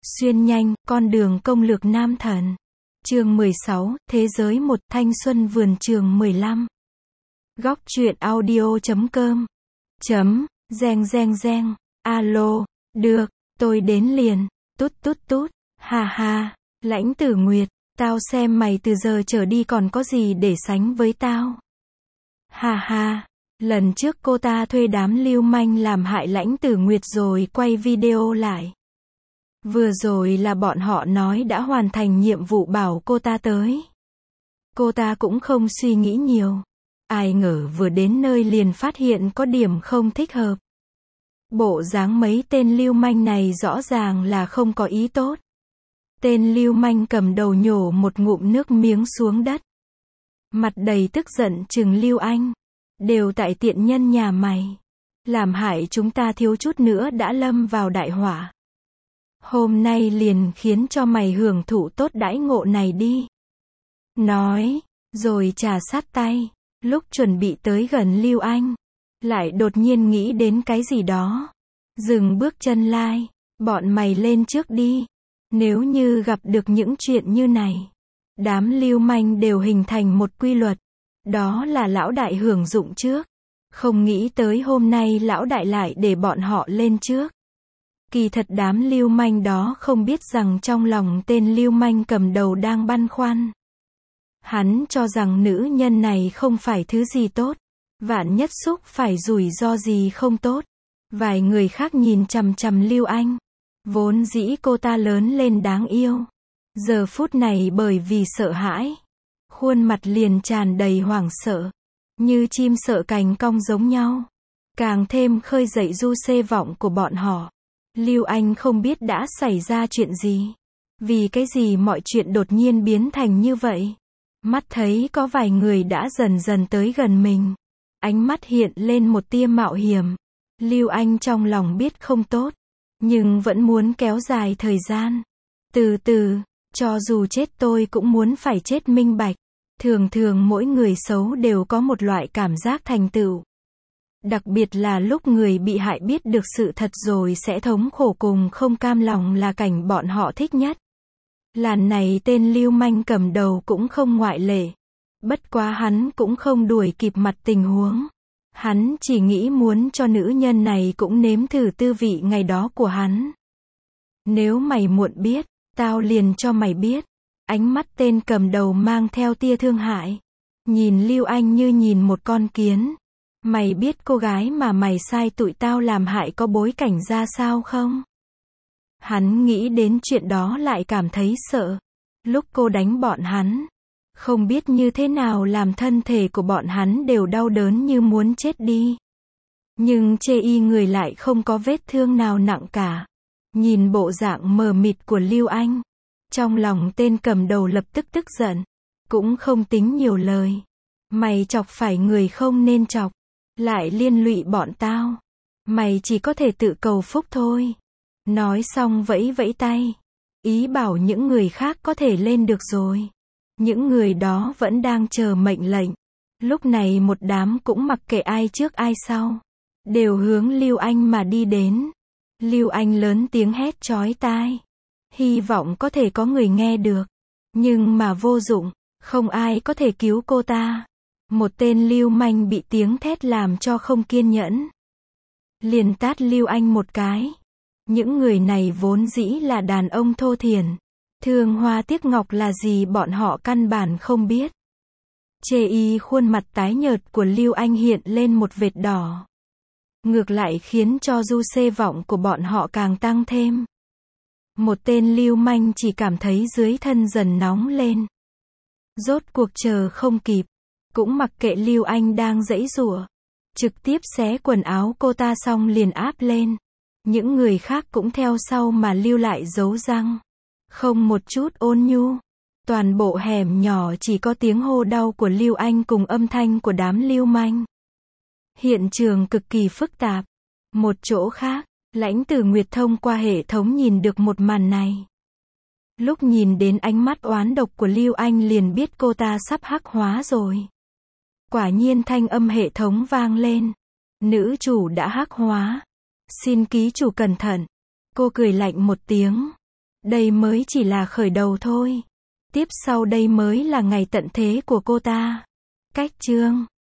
Xuyên nhanh, con đường công lược nam thần. Chương 16, Thế giới một, thanh xuân vườn trường 15. Góc truyện audio.com. Reng. Alo, được, tôi đến liền. Tút. Ha ha, Lãnh Tử Nguyệt, tao xem mày từ giờ trở đi còn có gì để sánh với tao. Ha ha, lần trước cô ta thuê đám lưu manh làm hại Lãnh Tử Nguyệt rồi quay video lại. Vừa rồi là bọn họ nói đã hoàn thành nhiệm vụ bảo cô ta tới. Cô ta cũng không suy nghĩ nhiều. Ai ngờ vừa đến nơi liền phát hiện có điểm không thích hợp. Bộ dáng mấy tên lưu manh này rõ ràng là không có ý tốt. Tên lưu manh cầm đầu nhổ một ngụm nước miếng xuống đất. Mặt đầy tức giận trừng Lưu Anh. Đều tại tiện nhân nhà mày. Làm hại chúng ta thiếu chút nữa đã lâm vào đại họa. Hôm nay liền khiến cho mày hưởng thụ tốt đãi ngộ này đi. Nói, rồi trà sát tay. Lúc chuẩn bị tới gần Lưu Anh, lại đột nhiên nghĩ đến cái gì đó. Dừng bước chân lại, bọn mày lên trước đi. Nếu như gặp được những chuyện như này, đám lưu manh đều hình thành một quy luật. Đó là lão đại hưởng dụng trước. Không nghĩ tới hôm nay lão đại lại để bọn họ lên trước. Kỳ thật đám lưu manh đó không biết rằng trong lòng tên lưu manh cầm đầu đang băn khoăn. Hắn cho rằng nữ nhân này không phải thứ gì tốt. Vạn nhất xúc phải rủi ro gì không tốt. Vài người khác nhìn chằm chằm Lưu Anh. Vốn dĩ cô ta lớn lên đáng yêu. Giờ phút này bởi vì sợ hãi. Khuôn mặt liền tràn đầy hoảng sợ. Như chim sợ cành cong giống nhau. Càng thêm khơi dậy du xê vọng của bọn họ. Lưu Anh không biết đã xảy ra chuyện gì. Vì cái gì mọi chuyện đột nhiên biến thành như vậy. Mắt thấy có vài người đã dần dần tới gần mình. Ánh mắt hiện lên một tia mạo hiểm. Lưu Anh trong lòng biết không tốt. Nhưng vẫn muốn kéo dài thời gian. Từ từ, cho dù chết tôi cũng muốn phải chết minh bạch. Thường mỗi người xấu đều có một loại cảm giác thành tựu. Đặc biệt là lúc người bị hại biết được sự thật rồi sẽ thống khổ cùng không cam lòng là cảnh bọn họ thích nhất. Lần này tên lưu manh cầm đầu cũng không ngoại lệ. Bất quá hắn cũng không đuổi kịp mặt tình huống. Hắn chỉ nghĩ muốn cho nữ nhân này cũng nếm thử tư vị ngày đó của hắn. Nếu mày muộn biết, tao liền cho mày biết. Ánh mắt tên cầm đầu mang theo tia thương hại. Nhìn Lưu Anh như nhìn một con kiến. Mày biết cô gái mà mày sai tụi tao làm hại có bối cảnh ra sao không? Hắn nghĩ đến chuyện đó lại cảm thấy sợ. Lúc cô đánh bọn hắn, không biết như thế nào làm thân thể của bọn hắn đều đau đớn như muốn chết đi. Nhưng chê y người lại không có vết thương nào nặng cả. Nhìn bộ dạng mờ mịt của Lưu Anh, trong lòng tên cầm đầu lập tức tức giận. Cũng không tính nhiều lời. Mày chọc phải người không nên chọc. Lại liên lụy bọn tao. Mày chỉ có thể tự cầu phúc thôi. Nói xong vẫy tay. Ý bảo những người khác có thể lên được rồi. Những người đó vẫn đang chờ mệnh lệnh. Lúc này một đám cũng mặc kệ ai trước ai sau. Đều hướng Lưu Anh mà đi đến. Lưu Anh lớn tiếng hét chói tai. Hy vọng có thể có người nghe được. Nhưng mà vô dụng. Không ai có thể cứu cô ta. Một tên lưu manh bị tiếng thét làm cho không kiên nhẫn. Liền tát Lưu Anh một cái. Những người này vốn dĩ là đàn ông thô thiển. Thương hoa tiếc ngọc là gì bọn họ căn bản không biết. Chê y khuôn mặt tái nhợt của Lưu Anh hiện lên một vệt đỏ. Ngược lại khiến cho du xê vọng của bọn họ càng tăng thêm. Một tên lưu manh chỉ cảm thấy dưới thân dần nóng lên. Rốt cuộc chờ không kịp. Cũng mặc kệ Lưu Anh đang giãy giụa. Trực tiếp xé quần áo cô ta xong liền áp lên. Những người khác cũng theo sau mà lưu lại dấu răng. Không một chút ôn nhu. Toàn bộ hẻm nhỏ chỉ có tiếng hô đau của Lưu Anh cùng âm thanh của đám lưu manh. Hiện trường cực kỳ phức tạp. Một chỗ khác, Lãnh Tử Nguyệt thông qua hệ thống nhìn được một màn này. Lúc nhìn đến ánh mắt oán độc của Lưu Anh liền biết cô ta sắp hắc hóa rồi. Quả nhiên thanh âm hệ thống vang lên. Nữ chủ đã hắc hóa. Xin ký chủ cẩn thận. Cô cười lạnh một tiếng. Đây mới chỉ là khởi đầu thôi. Tiếp sau đây mới là ngày tận thế của cô ta. Cách chương